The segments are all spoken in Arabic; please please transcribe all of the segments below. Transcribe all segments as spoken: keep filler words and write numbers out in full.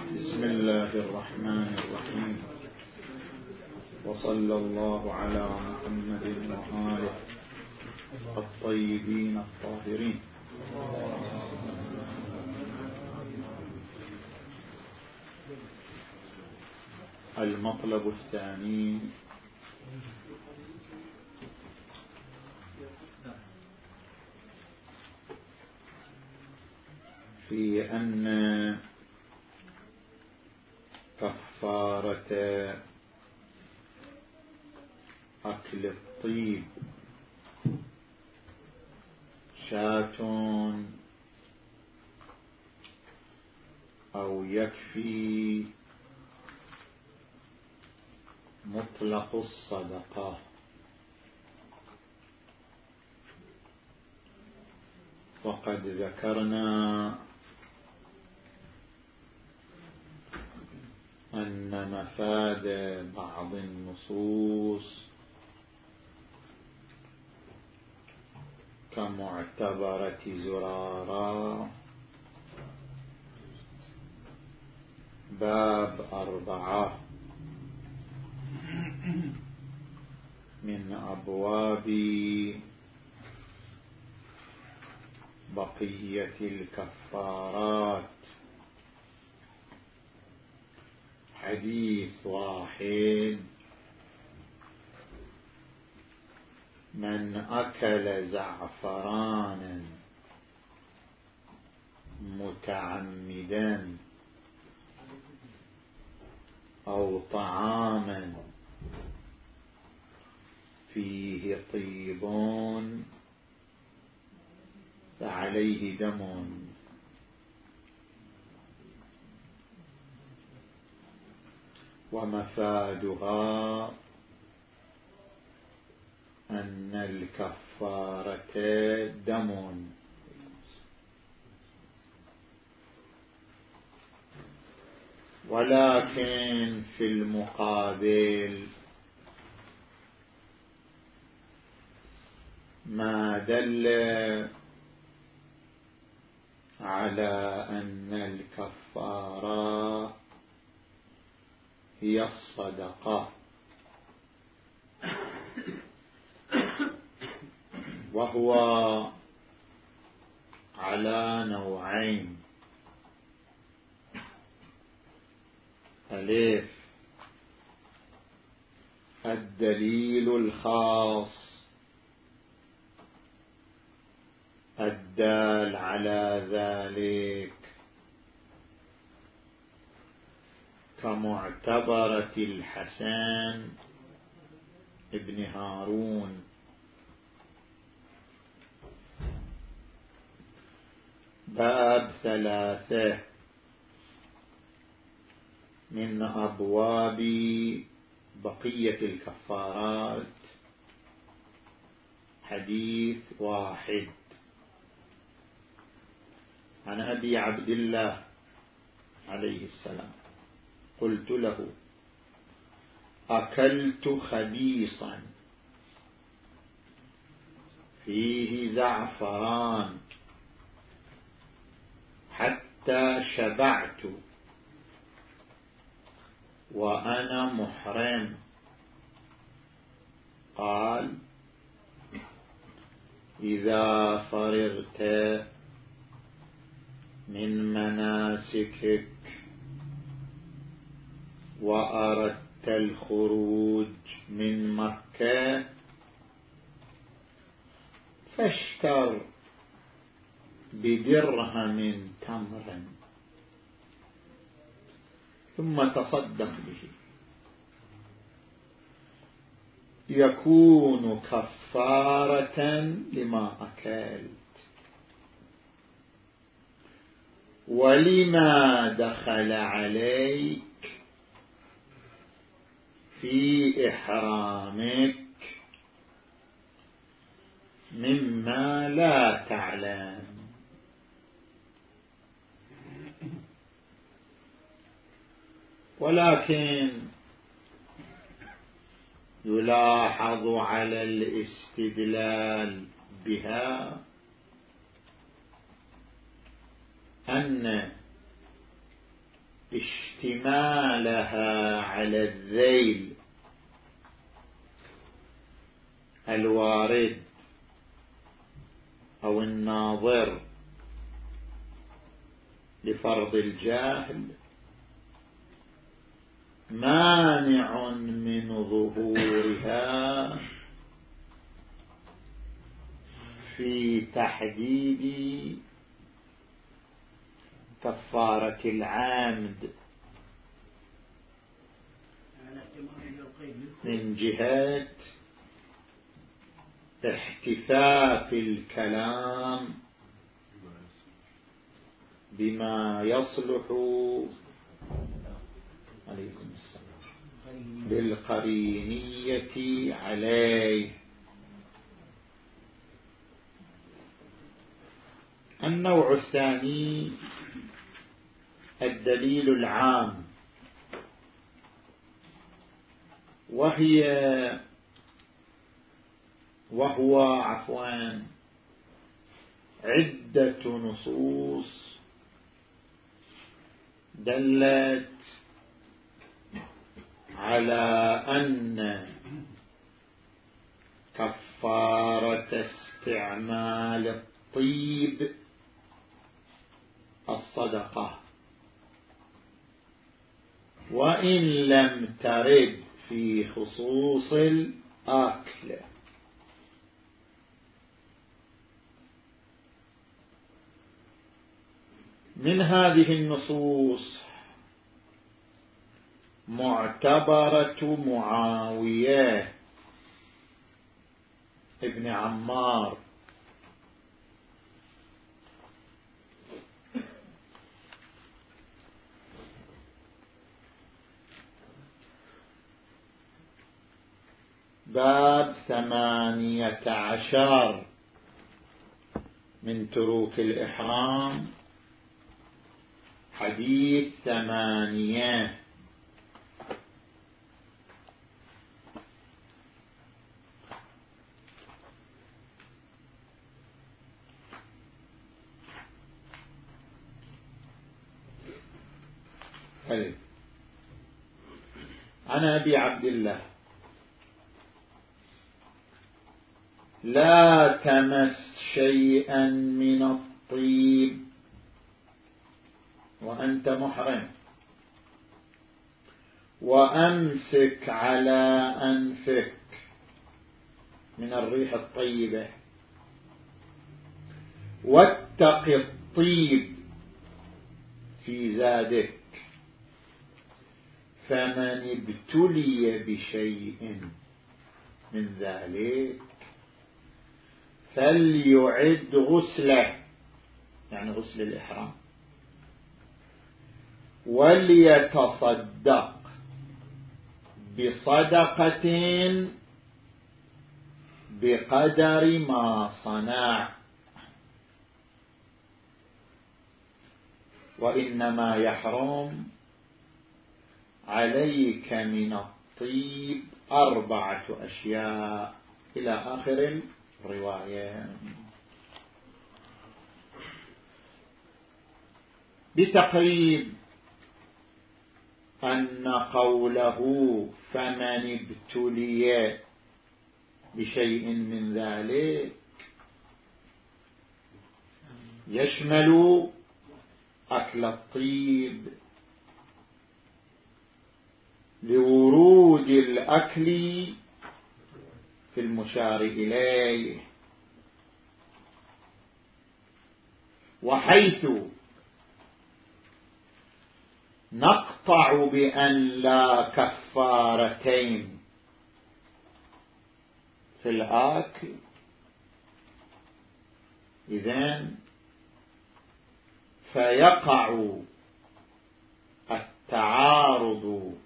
بسم الله الرحمن الرحيم، وصلى الله على محمد وآله الطيبين الطاهرين. المطلب الثاني في أن كفارة أكل الطيب شاة أو يكفي مطلق الصدقة. وقد ذكرنا أن مفاد بعض النصوص كمعتبرة زرارة باب أربعة من أبواب بقية الكفارات حديث واحد: من أكل زعفرانا متعمدا أو طعاما فيه طيب فعليه دم. ومفادها أن الكفارة دم، ولكن في المقابل ما دل على أن الكفارة هي الصدقة، وهو على نوعين: ألف الدليل الخاص الدال على ذلك كمعتبرة الحسن ابن هارون، باب ثلاثة من أبواب بقية الكفارات حديث واحد عن أبي عبد الله عليه السلام: قلت له: أكلت خبيصا فيه زعفران حتى شبعت وأنا محرم. قال: إذا فرغت من مناسكك وأردت الخروج من مكة فاشتر بدرهم تمرا ثم تصدق به، يكون كفارة لما أكلت ولما دخل عليك في إحرامك مما لا تعلم. ولكن يلاحظ على الاستدلال بها أن اشتمالها على الذيل الوارد أو الناظر لفرض الجاهل مانع من ظهورها في تحديد كفارة العامد من جهة احتفاف الكلام بما يصلح للقرينية عليه. النوع الثاني الدليل العام، وهي وهو عفوا عدة نصوص دلت على أن كفارة استعمال الطيب الصدقة، وإن لم ترد في خصوص الأكل. من هذه النصوص معتبرة معاوية ابن عمار باب ثمانية عشر من تروك الإحرام، حديث ثمانية. عن أبي عبد الله: لا تمس شيئا من الطيب وأنت محرم، وأمسك على أنفك من الريح الطيبة، واتق الطيب في زادك، فمن ابتلي بشيء من ذلك فليعد غسله، يعني غسل الإحرام، وليتصدق بصدقة بقدر ما صنع، وإنما يحرم عليك من الطيب أربعة أشياء إلى آخر الرواية. بتقريب أن قوله فمن ابتلي بشيء من ذلك يشمل أكل الطيب، لورود الأكل في المشار إليه، وحيث نقطع بأن لا كفارتين في الأكل، إذن فيقع التعارض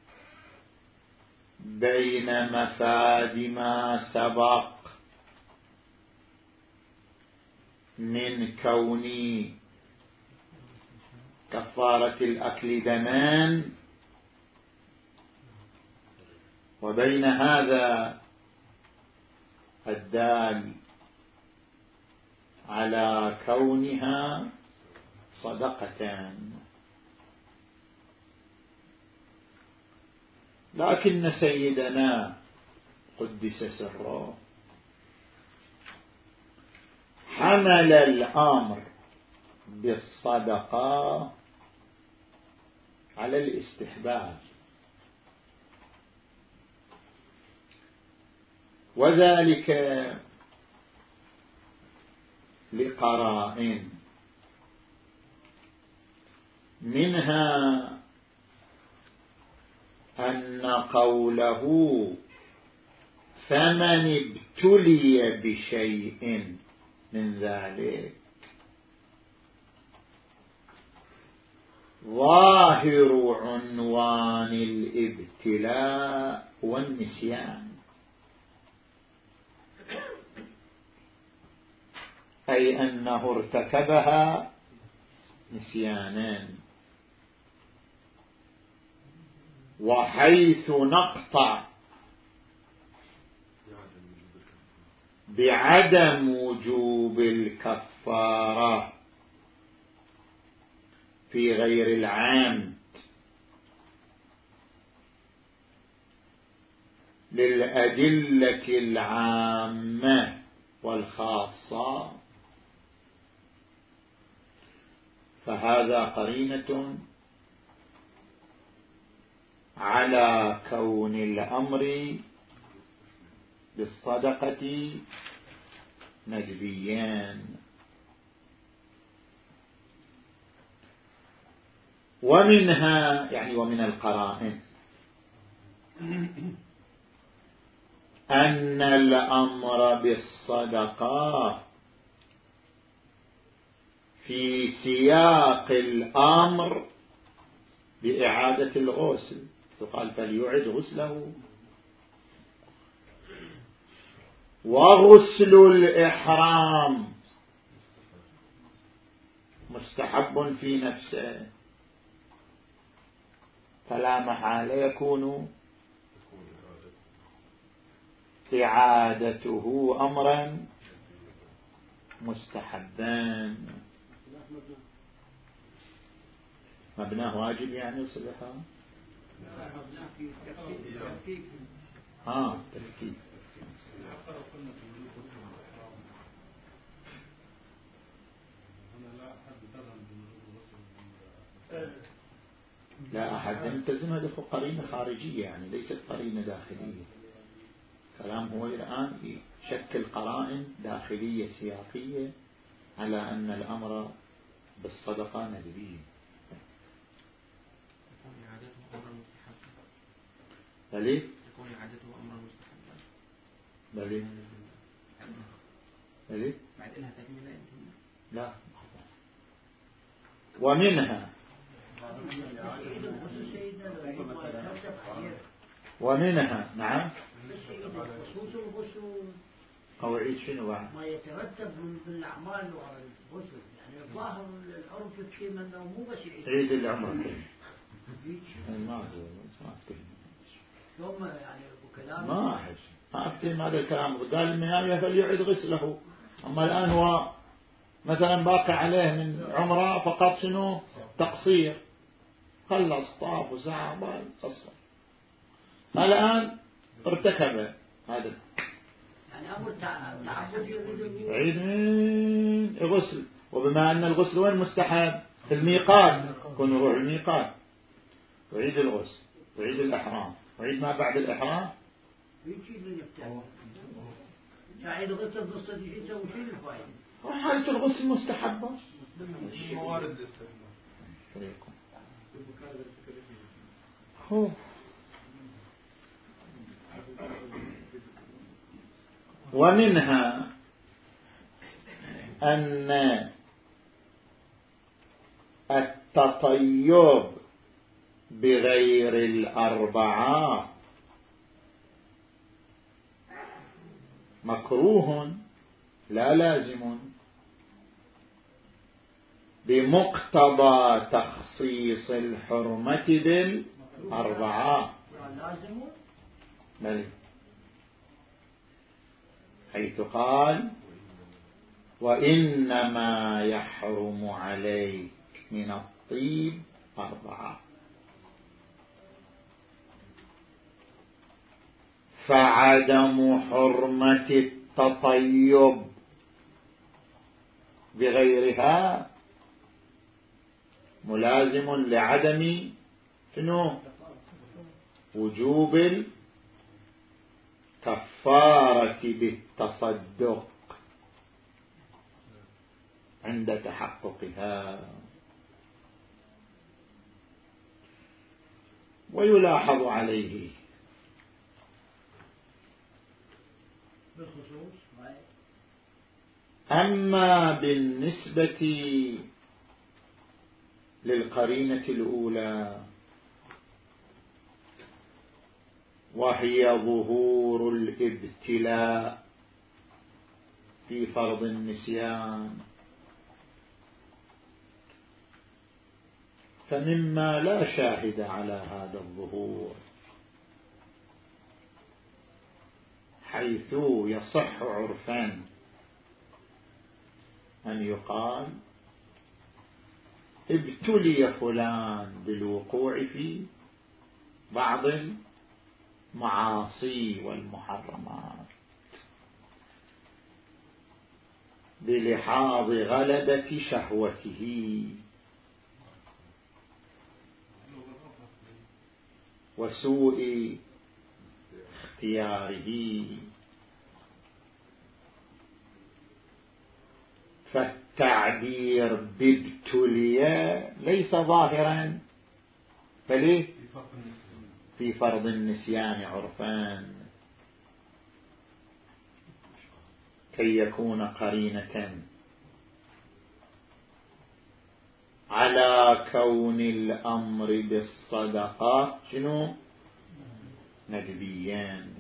بين مفاد ما سبق من كون كفارة الأكل دمان، وبين هذا الدال على كونها صدقة. لكن سيدنا قدس سره حمل الأمر بالصدقة على الاستحباب، وذلك لقرائن، منها أن قوله فمن ابتلي بشيء من ذلك ظاهر عنوان الابتلاء والنسيان، أي أنه ارتكبها نسيانا. وحيث نقطع بعدم وجوب الكفارة في غير العام للأدلة العامة والخاصة، فهذا قرينة على كون الأمر بالصدقة ندبيان. ومنها يعني ومن القرائن أن الأمر بالصدقة في سياق الأمر بإعادة الغسل، فقال فليعد غسله. وغسل الإحرام مستحب في نفسه، فلا محالة يكون إعادته أمرا مستحبا. مبناه واجب يعني صلحا ها تركيب. لا أحد يلتزم، هذه قرينة خارجية يعني ليست قرينة داخلية. كلام هو الآن يشكل قرائن داخلية سياقية على أن الأمر بالصدقة ندبي. تكون إعادته أمرا مستحبا. بلي تكون إعادته أمرا مستحبا. بلي بلي بعد إلها تكملة. لا. ومنها ومنها نعم أو عيد شنو بعد ما يترتب من الأعمال والغسل، يعني الظاهر العرف الكلمة أنه مو بس عيد العمر ما هو ثم يعني وكلام ما أحس ما أفتهم هذا الكلام. قال المياه فليعيد غسله، أما الآن هو مثلا باقي عليه من عمره فقط شنو تقصير، خلص طاف وسعى بال قصر، الآن ارتكب هذا يعني أمر تعبد عيد من غسل. وبما أن الغسل وين مستحب في الميقات كن روح الميقات وعيد الغسل وعيد الإحرام وعيد ما بعد الإحرام يجي من يفتح عيد الغسل نص يجي يسوي شيء الفائدة. وحالة الغسل مستحبة موارد الاستحباب. هو ومنها أن التطيب بغير الأربعة مكروه لا لازم بمقتضى تخصيص الحرمة بالأربعة، بل حيث قال وإنما يحرم عليك من الطيب أربعة. فعدم حرمة التطيب بغيرها ملازم لعدم شنو وجوب الكفارة بالتصدق عند تحققها. ويلاحظ عليه أما بالنسبة للقرينة الأولى وهي ظهور الابتلاء في فرض النسيان، فمما لا شاهد على هذا الظهور، حيث يصح عرفا أن يقال ابتلي فلان بالوقوع في بعض المعاصي والمحرمات بلحاظ غلبة شهوته وسوء اختياره، فالتعبير بابتلي ليس ظاهرا فليه في فرض النسيان عرفان كي يكون قرينة على كون الأمر بالصدقات شنو ندبيان.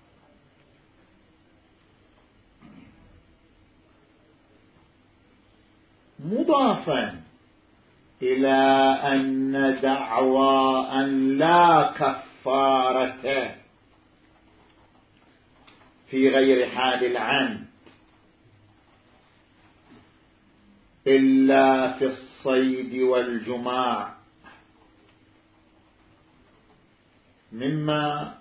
مضافا إلى أن دعوى أن لا كفارة في غير حال العمد إلا في الصيد والجماع مما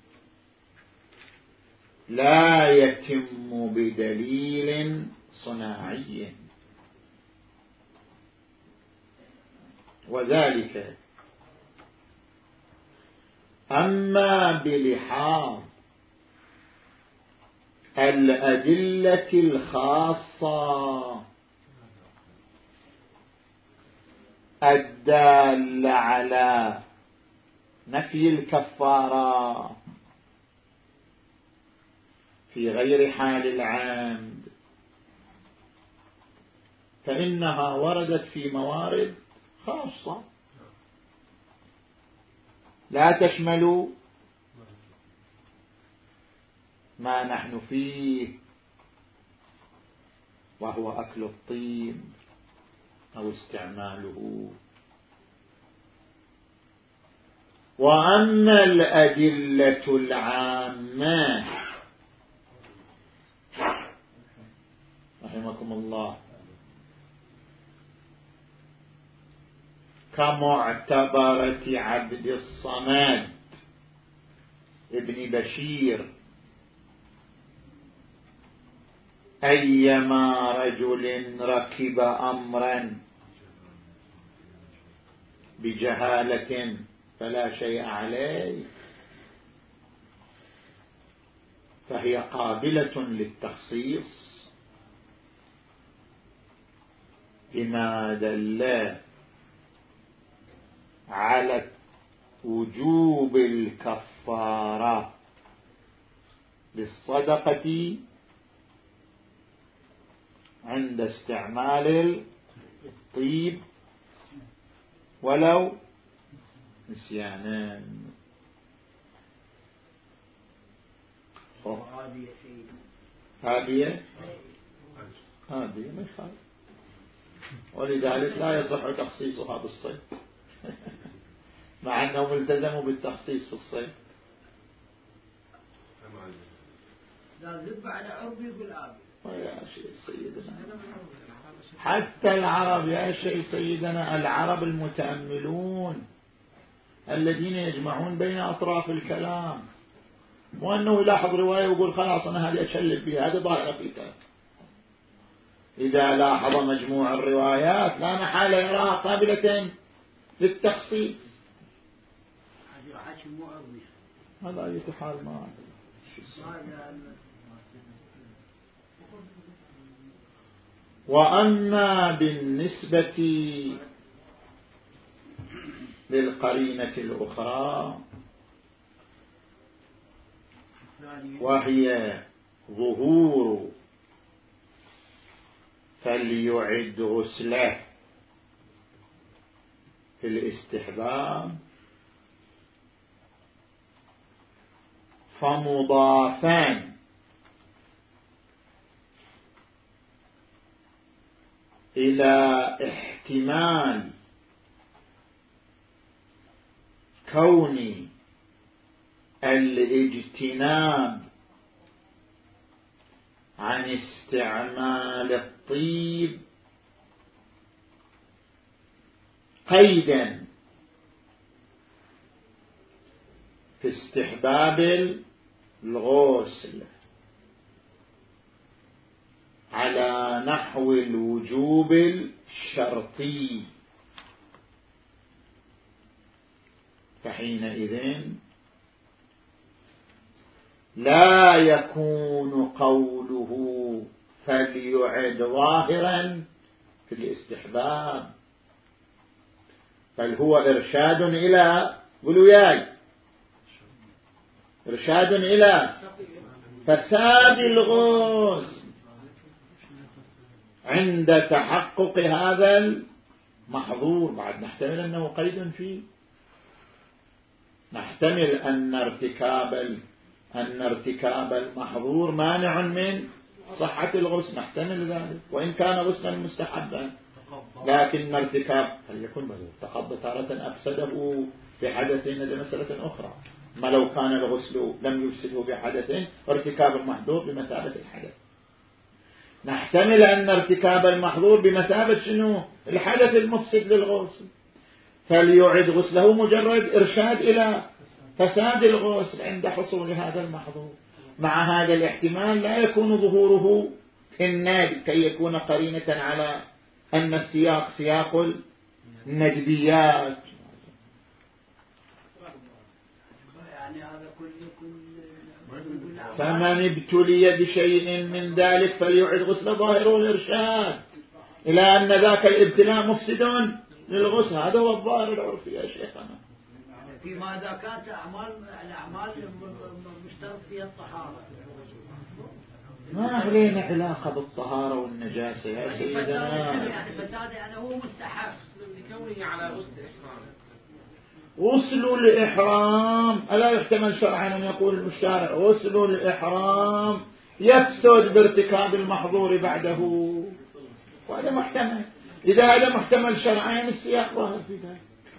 لا يتم بدليل صناعي، وذلك أما بلحاظ الأدلة الخاصة الدالة على نفي الكفارة في غير حال العمد، فإنها وردت في موارد خاصة لا تشمل ما نحن فيه وهو أكل الطيب أو استعماله. وأما الأدلة العامة رحمكم الله كمعتبرة عبد الصمد ابن بشير أيما رجل ركب أمرا بجهالة فلا شيء عليه، فهي قابلة للتخصيص بما دل على وجوب الكفارة بالصدقة عند استعمال الطيب ولو نسيانا. هادية هادية ما يخالف، ولذلك لا يصح تخصيصها بالصيد مع أنهم التزموا بالتخصيص في الصيد. لا ذب على عربي يقول آبي ويا شيء سيدنا حتى العرب يا شيء سيدنا العرب المتأملون الذين يجمعون بين أطراف الكلام وأنه يلاحظ رواية ويقول خلاص أنا هذه أشلب بها، هذا ظاهرة في كلام. إذا لاحظ مجموع الروايات لا محالة يراها قابلة للتخصيص. هذا أي حال ما وأما بالنسبة للقرينة الأخرى وهي ظهور فليعد غسله في الاستحباب، فمضافان إلى احتمال كون الاجتناب عن استعمال الطيب قيدا في استحباب الغسل على نحو الوجوب الشرطي، فحينئذ لا يكون قوله فليعد ظاهرا في الاستحباب، بل هو إرشاد إلى قلوياي إرشاد إلى فساد الغسل عند تحقق هذا المحظور. بعد نحتمل أنه قيد فيه، نحتمل أن ارتكاب أن ارتكاب المحظور مانع من صحة الغسل، نحتمل ذلك وإن كان غسلا مستحبا، لكن ارتكاب هل يكون تقضى تارة أفسده بحدث، هذه مسألة أخرى. ما لو كان الغسل لم يفسده بحدث ارتكاب المحظور بمثابة الحدث، نحتمل أن ارتكاب المحظور بمثابة شنو؟ الحدث المفسد للغسل، فليعد غسله مجرد إرشاد إلى فساد الغسل عند حصول هذا المحظور. مع هذا الاحتمال لا يكون ظهوره في النادي كي يكون قرينة على أن السياق سياق الندبيات. فمن ابتلي بشيء من ذلك فليعد غسل ظاهره الإرشاد إلى أن ذاك الابتلاء مفسد للغسل، هذا هو الظاهر العرفي يا شيخنا. فيما إذا كانت أعمال الأعمال مشترط فيها الطهارة، ما علينا علاقة بالطهارة والنجاسة يا سيدنا. يعني فساد يعني هو مستحب لكونه على غسل الإحرام. غسل الإحرام ألا يحتمل شرعا أن يقول الشارع غسل الإحرام يفسد بارتكاب المحظور بعده، وهذا محتمل. إذا هذا محتمل شرعا السياق ظاهر في ذلك.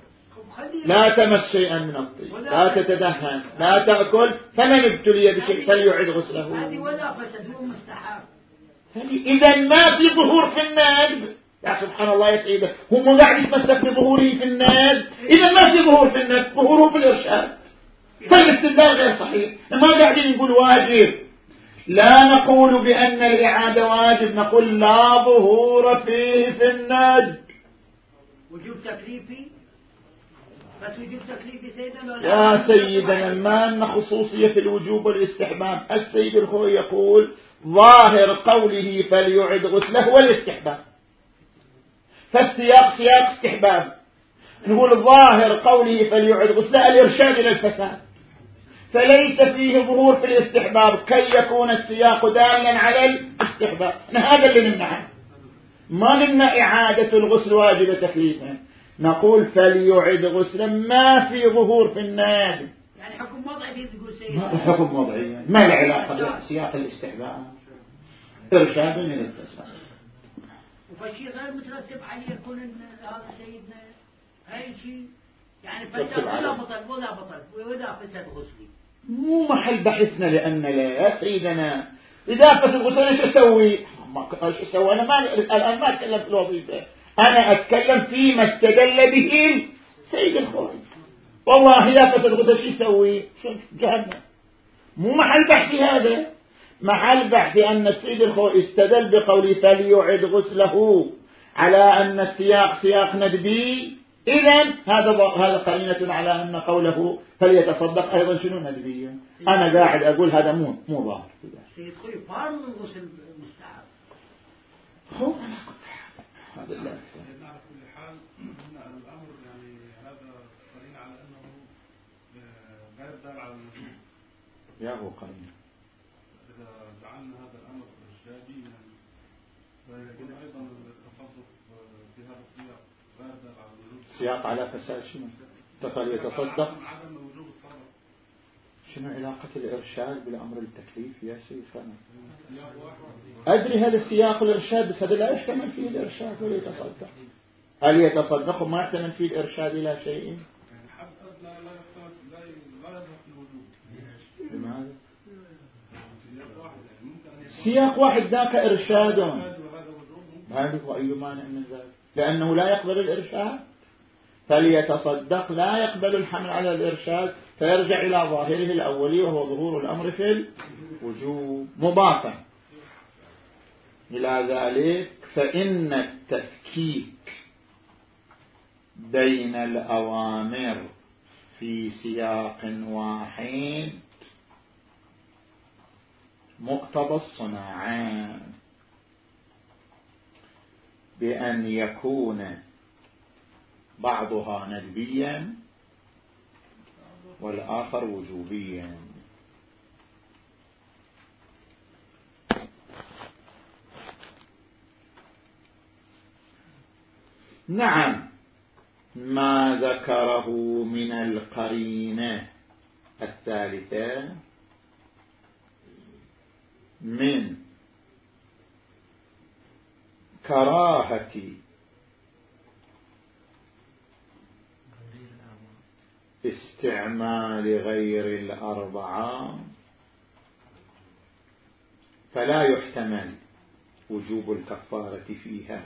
لا تمس شيئا من الطيب، لا تتدهن، لا تأكل، فمن ابتلي بشيء فليعد غسله. هذه ولا فسد هو مستحب. إذا ما في ظهور في النادب يا سبحان الله يا سيدة، هم قاعد يتمسك بظهوره في النادب، إذا ما في ظهور في النادب، ظهوره في الإرشاد، فالاستدلال غير صحيح. ما قاعدين نقول واجب، لا نقول بأن الإعادة واجب، نقول لا ظهور فيه في النادب. وجوب تكليفي بس وجوب تكليفي سيدنا يا سيدنا ما أن خصوصية في الوجوب والاستحباب. السيد الخوي يقول ظاهر قوله فليعد غسله والاستحباب، فالسياق سياق استحباب، نقول ظاهر قوله فليعد غسله الإرشاد إلى الفساد، فليس فيه ظهور في الاستحباب كي يكون السياق دالا على الاستحباب. هذا اللي نمنعه، ما نمنع إعادة الغسل واجب تكليفا، نقول فليعد غسلا ما في ظهور في النادي. يعني حكم وضعي في تقول سيد، ما حكم وضعي، ما له علاقة بسياق الاستحباب، إرشاد إلى الفساد. وفشي غير مترتب عليه يكون هذا سيدنا أي شيء يعني فسد ولا بطل ولا بطل ولا فسد غسلي، مو محل بحثنا. لأن لا يا سيدنا إذا فسد غسلي ايش أسوي؟ ايش أسوي؟ أنا ما الآن ما أتكلم في الوظيفة، أنا أتكلم فيما استدل به سيد الخوي. والله إذا فسد غسلي شو يسوي؟ شو جهنم. مو محل بحثي هذا، محل بحث أن السيد الخوئي استدل بقوله فليعد غسله على أن السياق سياق ندبي، إذن هذا هذا قرينة على أن قوله فليتصدق أيضا شنو ندبية. أنا قاعد أقول هذا مو مو ظاهر. السيد الخوئي فارض الغسل مستحب. هو على كل حال هذا لا أكثر. على كل حال هنا الأمر يعني هذا قرينة على أنه غير دال على الوجوب. يا هو قرينة. إذا جعلنا هذا الأمر إرشادي يعني فيكون أيضا التصدق في هذا السياق غير دال على الوجوب. سياق على فساد شنو؟ تقل يتصدق. عدم وجوب الصدقة. شنو علاقة الإرشاد بالأمر التكليفي يا سيد فانا؟ أدري هذا السياق الإرشاد بس هذا لا يحتمل فيه الإرشاد ولا يتصدق. هل يتصدق وما يحتمل فيه الإرشاد إلى شيء؟ يعني حد أدنى لا يحتمل لا لا يظهر في الوجوب. لماذا؟ سياق واحد يعني ممكن أن يكون سياق واحد ذاك إرشاد. وهذا وجوب. هذا هو أي مانع من ذلك؟ لأنه لا يقبل الإرشاد. فليتصدق لا يقبل الحمل على الإرشاد فيرجع إلى ظاهره الأولي وهو ظهور الأمر في الوجوب مباشرة. إلى ذلك فإن التفكيك بين الأوامر في سياق واحد مقتضى الصناعان بأن يكون بعضها ندبيا والآخر وجوبيا. نعم ما ذكره من القرينة الثالثة من كراهة استعمال غير الأربعة فلا يحتمل وجوب الكفارة فيها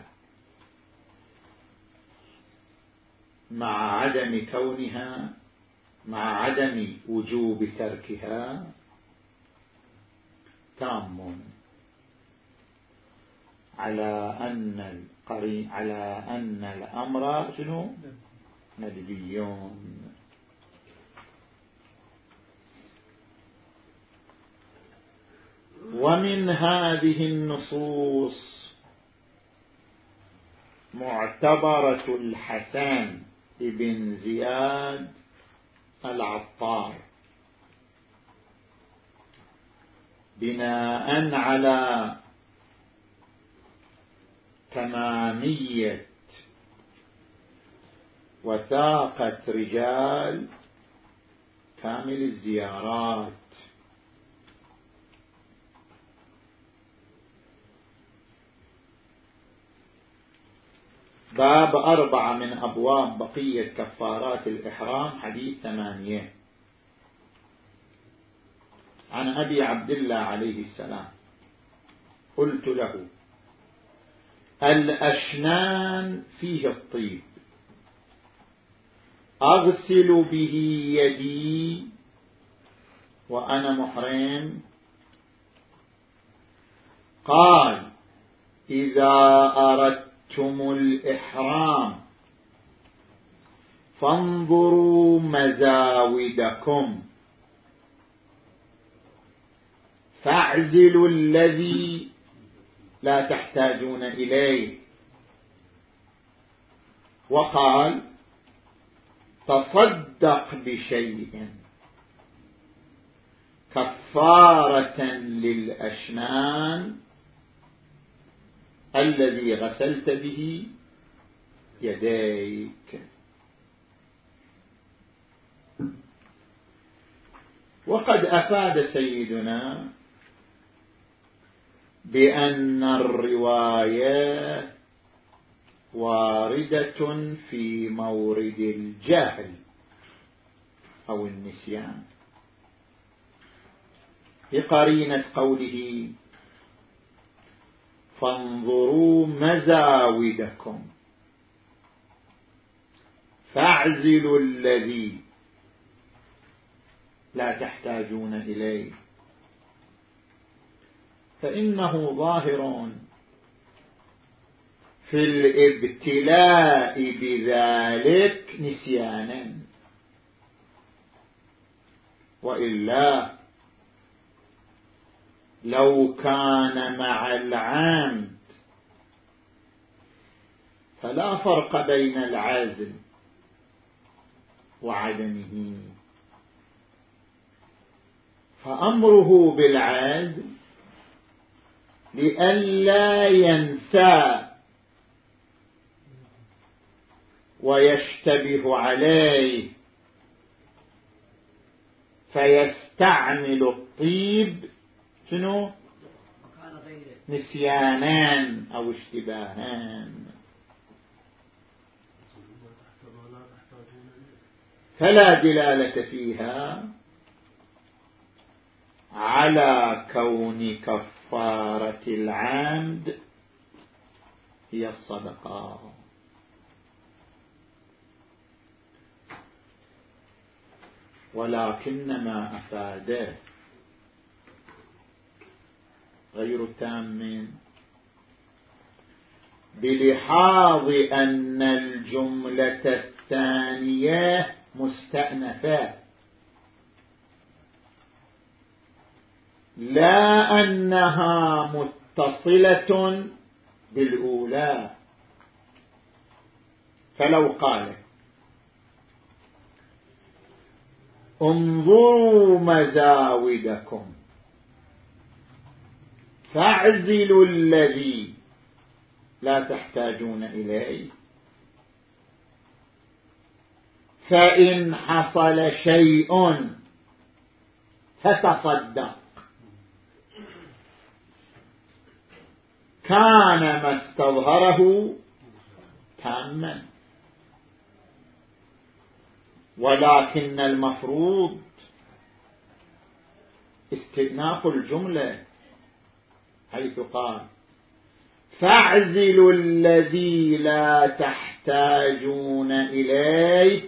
مع عدم كونها مع عدم وجوب تركها تام على أن القرين على أن الأمر شنو ندبيون. ومن هذه النصوص معتبرة الحسن ابن زياد العطار بناء على تمامية وثاقة رجال كامل الزيارات باب أربعة من أبواب بقية كفارات الإحرام حديث ثمانية عن أبي عبد الله عليه السلام قلت له الأشنان فيه الطيب أغسل به يدي وأنا محرم؟ قال إذا أردت الإحرام فانظروا مزاودكم فاعزلوا الذي لا تحتاجون إليه. وقال تصدق بشيء كفارة للأشنان الذي غسلت به يديك. وقد أفاد سيدنا بأن الرواية واردة في مورد الجهل أو النسيان بقرينة قوله فانظروا مزاودكم فاعزلوا الذي لا تحتاجون إليه، فإنه ظاهر في الابتلاء بذلك نسيانا، وإلا لو كان مع العمد فلا فرق بين العزم وعدمه، فأمره بالعزم لئلا ينسى ويشتبه عليه فيستعمل الطيب شنو نسيانان أو اشتباهان، فلا دلالة فيها على كون كفارة العمد هي الصدقة. ولكنما أفاده غير تام بلحاظ أن الجملة الثانية مستأنفة، لا أنها متصلة بالأولى. فلو قال انظروا مزاودكم فاعزلوا الذي لا تحتاجون إليه، فإن حصل شيء فتصدق، كان ما استظهره تاما. ولكن المفروض استئناف الجملة، حيث قال فاعزلوا الذي لا تحتاجون إليه،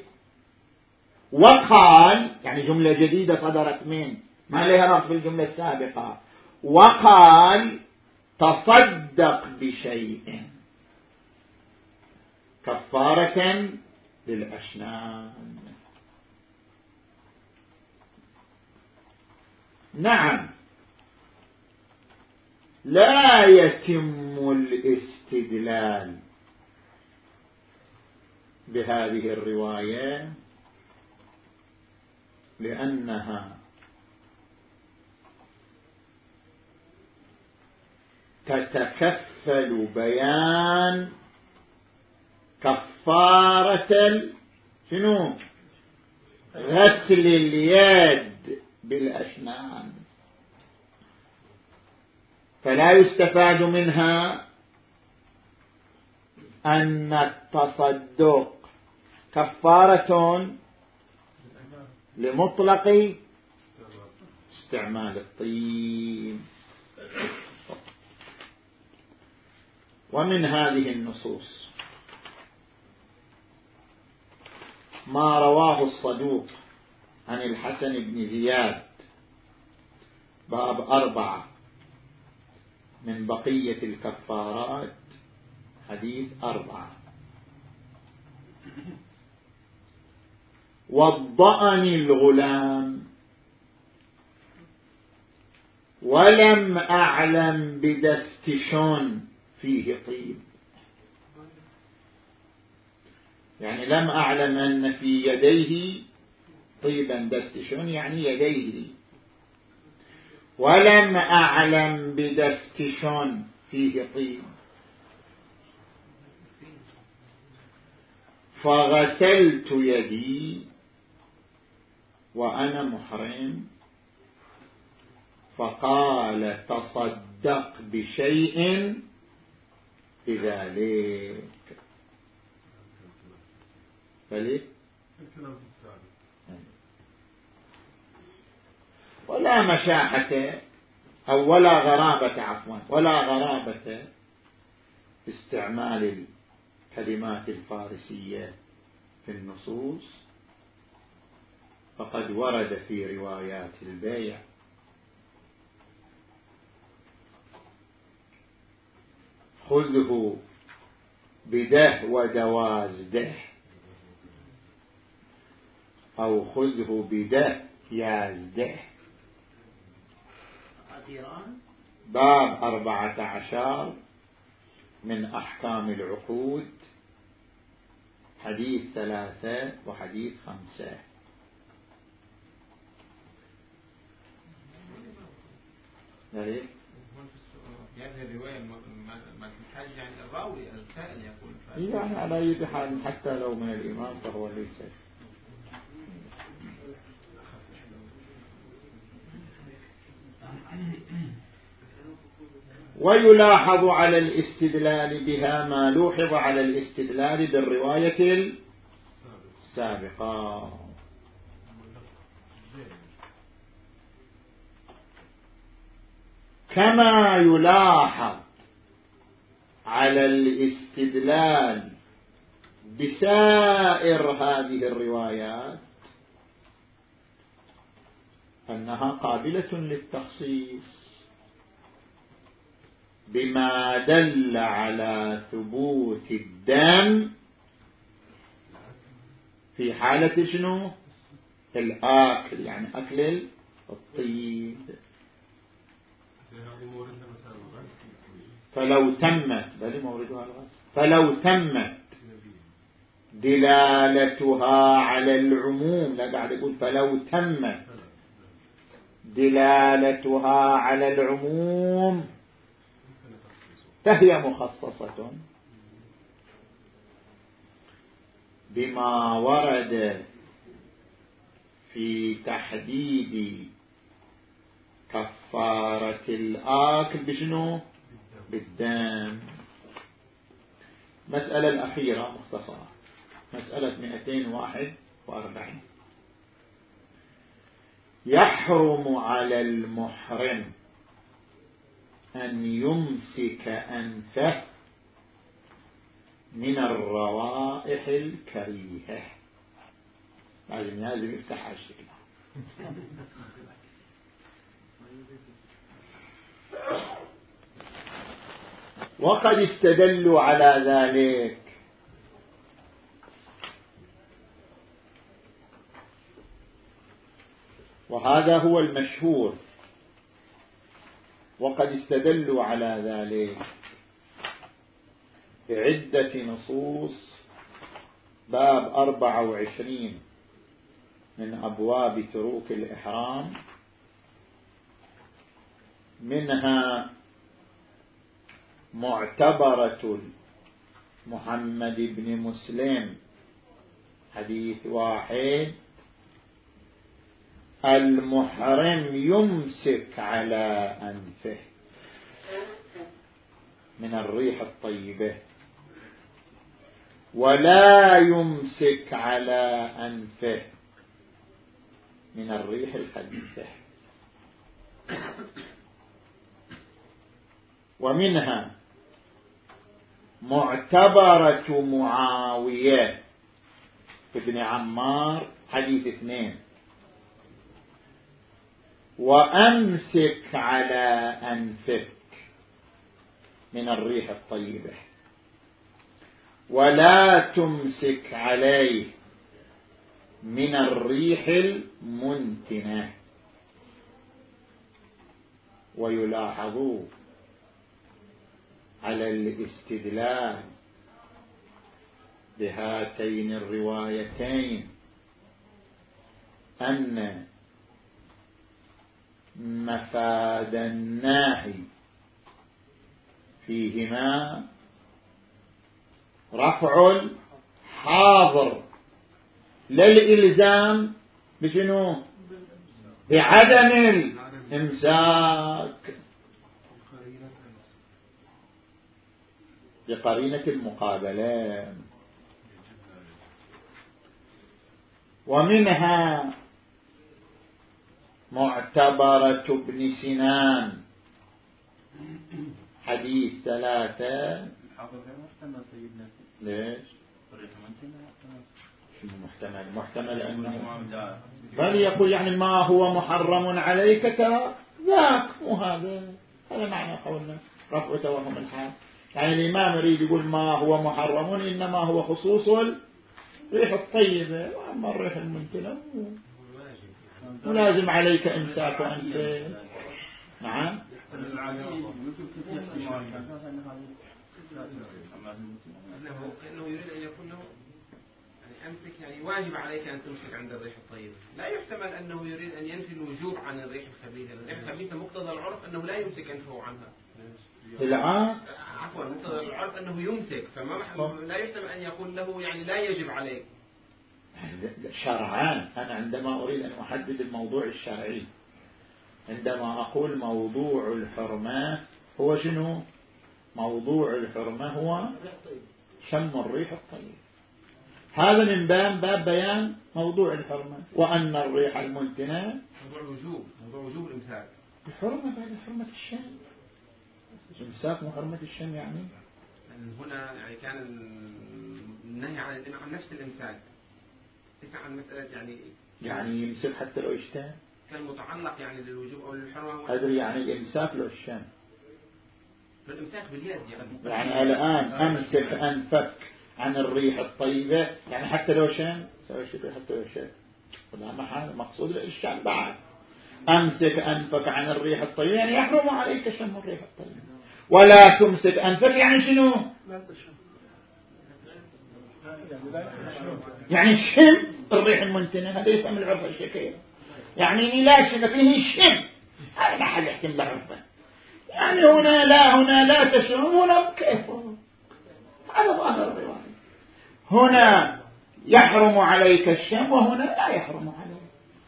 وقال يعني جملة جديدة صدرت من ما لها ربط بالجملة السابقة، وقال تصدق بشيء كفارة للأشنان. نعم، لا يتم الاستدلال بهذه الرواية لأنها تتكفل بيان كفارة شنو غسل اليد بالأشنان، فلا يستفاد منها أن التصدق كفارة لمطلق استعمال الطيب. ومن هذه النصوص ما رواه الصدوق عن الحسن بن زياد باب أربعة من بقية الكفارات حديث أربعة: وضأني الغلام ولم أعلم بدستشون فيه طيب، يعني لم أعلم أن في يديه طيبا، دستشون يعني يديه، ولم أعلم بدستشون فيه طيب، فغسلت يدي وأنا محرم، فقال تصدق بشيء بذلك. فليه؟ ولا مشاحة أو ولا غرابة عفوا ولا غرابة استعمال الكلمات الفارسية في النصوص، فقد ورد في روايات البيع خذه بده ودواز ده، أو خذه بده يازده. باب أربعة عشر من أحكام العقود، حديث ثلاثة وحديث خمسة. ليه؟ يعني الرواية ما تحتاج يعني الراوي السائل يقول يعني على أي حال حتى لو من الإمام فهو ليس. ويلاحظ على الاستدلال بها ما لوحظ على الاستدلال بالرواية السابقة. كما يلاحظ على الاستدلال بسائر هذه الروايات أنها قابلة للتخصيص بما دل على ثبوت الدم في حالة شنو؟ الآكل، يعني أكل الطيب. فلو تمت بل موردها الغسل فلو تمت دلالتها على العموم، لا قاعد يقول فلو تمت دلالتها على العموم فهي مخصصة بما ورد في تحديد كفارة الآكل بشنو؟ بالدم. مسألة الأخيرة مختصرة، مسألة مئتين وواحد وأربعين. يحرم على المحرم أن يمسك أنفه من الروائح الكريهة. لازم لازم يفتح الشكل. وقد استدلوا على ذلك وهذا هو المشهور، وقد استدلوا على ذلك بعدة نصوص. باب أربعة وعشرين من أبواب تروك الإحرام، منها معتبرة محمد بن مسلم حديث واحد: المحرم يمسك على أنفه من الريح الطيبة ولا يمسك على أنفه من الريح الخبيثة. ومنها معتبرة معاوية ابن عمار حديث اثنين: وأمسك على أنفك من الريح الطيبة ولا تمسك عليه من الريح المنتنة. ويلاحظ على الاستدلال بهاتين الروايتين أن مفاد الناهي فيهما رفع الحاضر للإلزام بشنو؟ بعدم الإمساك، بقرينة المقابلة. ومنها معتبرة ابن سنان حديث ثلاثة. ليش؟ شنو محتمل؟ محتمل أنه بل يقول يعني ما هو محرم عليك ترى ذاك مو هذا. هذا معنى قولنا رفع توهم الحال. يعني الإمام يريد يقول ما هو محرم إنما هو خصوص الريح الطيبة، وأما الريح المنتنة ولازم عليك إمساك أنت. نعم. انه يريد ان يكون له يعني امسك، يعني واجب عليك ان تمسك عند الريح الطيبه. لا يحتمل انه يريد ان ينفي الوجوب عن الريح الخبيثه. الريح الخبيثه مقتضى العرف انه لا يمسك انفه عنها. بالعكس عفوا مقتضى العرف انه يمسك، فما لا يحتمل ان يقول له يعني لا يجب عليك. شرعان. انا عندما اريد ان احدد الموضوع الشرعي، عندما اقول موضوع الحرمه هو شنو؟ موضوع الحرمة هو شم الريح الطيب. هذا من باب باب بيان موضوع الحرمة. وأن الريح المنتنة موضوع الوجوب، موضوع وجوب الإمساك. الحرمة بعد حرمة الشم. إمساك مو حرمة الشم يعني. هنا يعني كان النهي عن عن نفس الإمساك، ليس عن مسألة يعني يعني يمسك حتى لو اشتهى. كان متعلق يعني للوجوب أو للحرمة. أدري يعني الإمساك لو الشم. الإمساك باليد يعني. يعني الآن أمسك أنفك عن الريح الطيبة، يعني حتى لو شم سوي شيء حتى لو شم. ولا محل مقصود الشم بعد. أمسك أنفك عن الريح الطيبة يعني يحرم عليك شم الريح الطيبة. ولا تمسك أنفك يعني شنو؟ يعني شم الريح المنتنة. هذا يفهم العرف الشكيل. يعني لا شم فيه شم. هذا ما حد يحكم بعرفه. يعني هنا لا هنا لا تشم هنا كيف. هذا ظاهر الرواية. هنا يحرم عليك الشم وهنا لا يحرم عليك.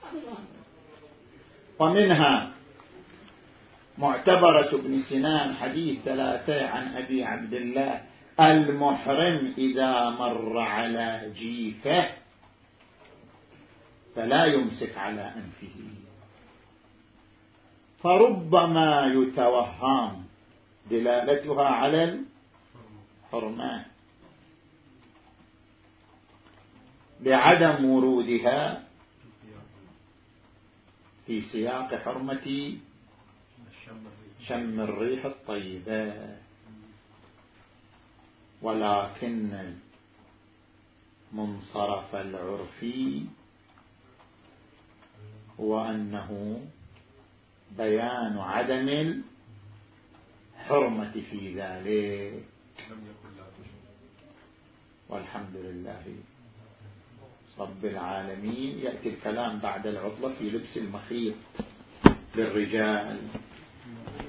ومنها معتبرة ابن سنان حديث ثلاثة عن أبي عبد الله: المحرم إذا مر على جيفه فلا يمسك على أنفه. فربما يتوهم دلالتها على الحرمة بعدم ورودها في سياق حرمة شم الريح الطيبة، ولكن منصرف العرف هو أنه بيان عدم الحرمة في ذلك. والحمد لله رب العالمين. يأتي الكلام بعد العطلة في لبس المخيط للرجال.